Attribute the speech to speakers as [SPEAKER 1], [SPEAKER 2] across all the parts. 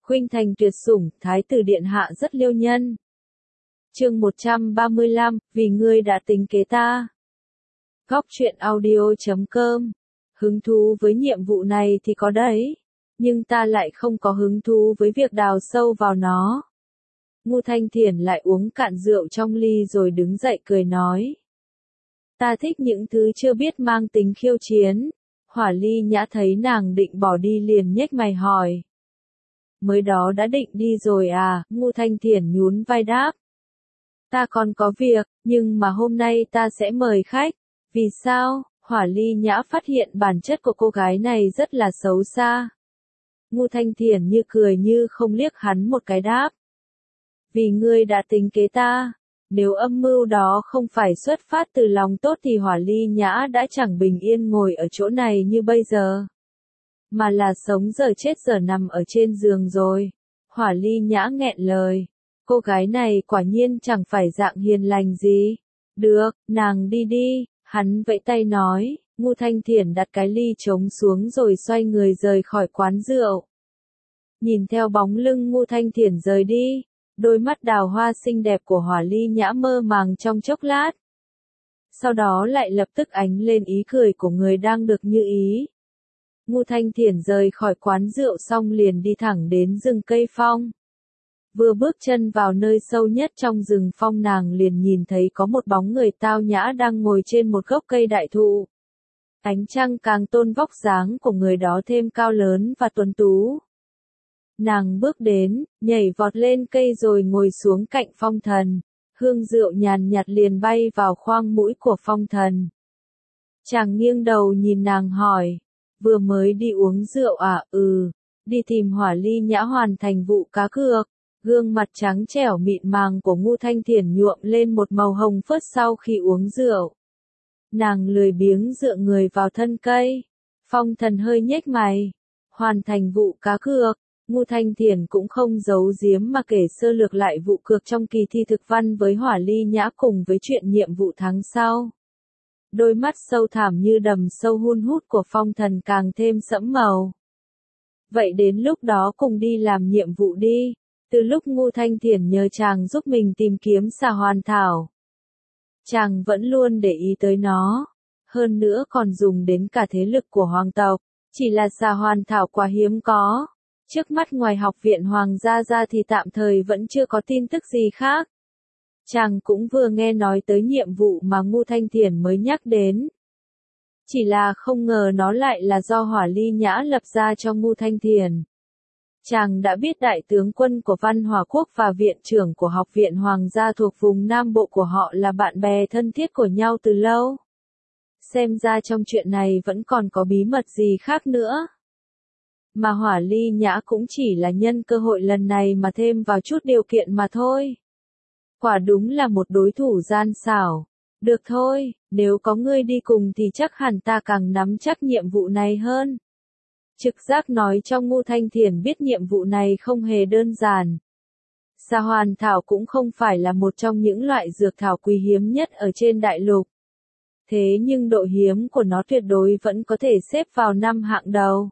[SPEAKER 1] Khuynh thành tuyệt sủng, thái tử điện hạ rất liêu nhân. Chương 135, vì ngươi đã tính kế ta. Góc truyện audio.com. Hứng thú với nhiệm vụ này thì có đấy, nhưng ta lại không có hứng thú với việc đào sâu vào nó. Ngô Thanh Thiển lại uống cạn rượu trong ly rồi đứng dậy cười nói. Ta thích những thứ chưa biết mang tính khiêu chiến. Hỏa Ly Nhã thấy nàng định bỏ đi liền nhếch mày hỏi. Mới đó đã định đi rồi à? Ngô Thanh Thiển nhún vai đáp. Ta còn có việc, nhưng mà hôm nay ta sẽ mời khách. Vì sao? Hỏa Ly Nhã phát hiện bản chất của cô gái này rất là xấu xa. Ngô Thanh Thiển như cười như không liếc hắn một cái đáp. Vì ngươi đã tính kế ta. Nếu âm mưu đó không phải xuất phát từ lòng tốt thì Hỏa Ly Nhã đã chẳng bình yên ngồi ở chỗ này như bây giờ. Mà là sống giờ chết giờ nằm ở trên giường rồi. Hỏa Ly Nhã nghẹn lời. Cô gái này quả nhiên chẳng phải dạng hiền lành gì. Được, nàng đi đi, hắn vẫy tay nói. Ngô Thanh Thiển đặt cái ly trống xuống rồi xoay người rời khỏi quán rượu. Nhìn theo bóng lưng Ngô Thanh Thiển rời đi, đôi mắt đào hoa xinh đẹp của Hỏa Ly Nhã mơ màng trong chốc lát. Sau đó lại lập tức ánh lên ý cười của người đang được như ý. Ngô Thanh Thiển rời khỏi quán rượu xong liền đi thẳng đến rừng cây phong. Vừa bước chân vào nơi sâu nhất trong rừng phong nàng liền nhìn thấy có một bóng người tao nhã đang ngồi trên một gốc cây đại thụ. Ánh trăng càng tôn vóc dáng của người đó thêm cao lớn và tuấn tú. Nàng bước đến, nhảy vọt lên cây rồi ngồi xuống cạnh phong thần. Hương rượu nhàn nhạt liền bay vào khoang mũi của phong thần. Chàng nghiêng đầu nhìn nàng hỏi. Vừa mới đi uống rượu à? Đi tìm Hỏa Ly Nhã hoàn thành vụ cá cược. Gương mặt trắng trẻo mịn màng của Ngô Thanh Thiển nhuộm lên một màu hồng phớt sau khi uống rượu. Nàng lười biếng dựa người vào thân cây. Phong thần hơi nhếch mày. Hoàn thành vụ cá cược. Ngô Thanh Thiển cũng không giấu giếm mà kể sơ lược lại vụ cược trong kỳ thi thực văn với Hỏa Ly Nhã cùng với chuyện nhiệm vụ tháng sau. Đôi mắt sâu thẳm như đầm sâu hun hút của phong thần càng thêm sẫm màu. Vậy đến lúc đó cùng đi làm nhiệm vụ đi. Từ lúc Ngô Thanh Thiển nhờ chàng giúp mình tìm kiếm xà hoàn thảo. Chàng vẫn luôn để ý tới nó. Hơn nữa còn dùng đến cả thế lực của hoàng tộc. Chỉ là xà hoàn thảo quá hiếm có. Trước mắt ngoài học viện hoàng gia ra thì tạm thời vẫn chưa có tin tức gì khác. Chàng cũng vừa nghe nói tới nhiệm vụ mà Ngô Thanh Thiển mới nhắc đến. Chỉ là không ngờ nó lại là do Hỏa Ly Nhã lập ra cho Ngô Thanh Thiển. Chàng đã biết đại tướng quân của Văn Hỏa Quốc và viện trưởng của học viện hoàng gia thuộc vùng Nam Bộ của họ là bạn bè thân thiết của nhau từ lâu. Xem ra trong chuyện này vẫn còn có bí mật gì khác nữa. Mà Hỏa Ly Nhã cũng chỉ là nhân cơ hội lần này mà thêm vào chút điều kiện mà thôi. Quả đúng là một đối thủ gian xảo. Được thôi, nếu có ngươi đi cùng thì chắc hẳn ta càng nắm chắc nhiệm vụ này hơn. Trực giác nói trong Ngô Thanh Thiển biết nhiệm vụ này không hề đơn giản. Xà hoàn thảo cũng không phải là một trong những loại dược thảo quý hiếm nhất ở trên đại lục. Thế nhưng độ hiếm của nó tuyệt đối vẫn có thể xếp vào năm hạng đầu.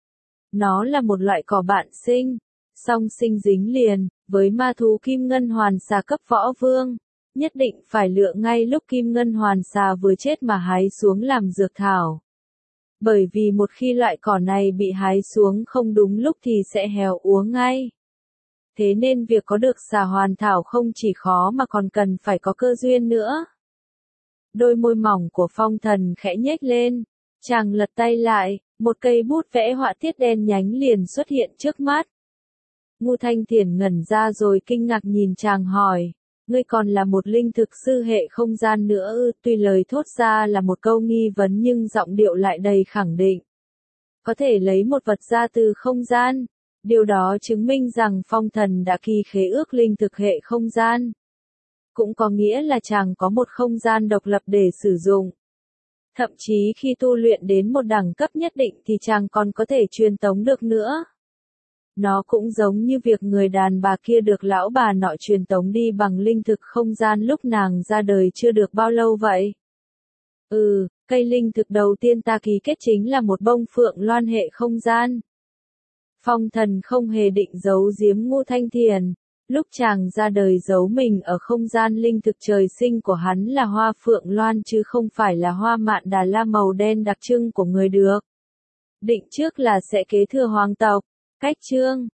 [SPEAKER 1] Nó là một loại cỏ bạn sinh, song sinh dính liền, với ma thú kim ngân hoàn xà cấp võ vương. Nhất định phải lựa ngay lúc kim ngân hoàn xà vừa chết mà hái xuống làm dược thảo. Bởi vì một khi loại cỏ này bị hái xuống không đúng lúc thì sẽ héo úa ngay. Thế nên việc có được xà hoàn thảo không chỉ khó mà còn cần phải có cơ duyên nữa. Đôi môi mỏng của phong thần khẽ nhếch lên. Chàng lật tay lại, một cây bút vẽ họa tiết đen nhánh liền xuất hiện trước mắt. Ngô Thanh Thiển ngẩn ra rồi kinh ngạc nhìn chàng hỏi. Ngươi còn là một linh thực sư hệ không gian nữa ư? Tuy lời thốt ra là một câu nghi vấn nhưng giọng điệu lại đầy khẳng định. Có thể lấy một vật ra từ không gian. Điều đó chứng minh rằng phong thần đã ký khế ước linh thực hệ không gian. Cũng có nghĩa là chàng có một không gian độc lập để sử dụng. Thậm chí khi tu luyện đến một đẳng cấp nhất định thì chàng còn có thể truyền tống được nữa. Nó cũng giống như việc người đàn bà kia được lão bà nọ truyền tống đi bằng linh thực không gian lúc nàng ra đời chưa được bao lâu vậy. Cây linh thực đầu tiên ta ký kết chính là một bông phượng loan hệ không gian. Phong Thần không hề định giấu giếm Ngũ Thanh Thiền. Lúc chàng ra đời giấu mình ở không gian linh thực trời sinh của hắn là hoa phượng loan chứ không phải là hoa mạn đà la màu đen đặc trưng của người được. Định trước là sẽ kế thừa hoàng tộc. Cách chương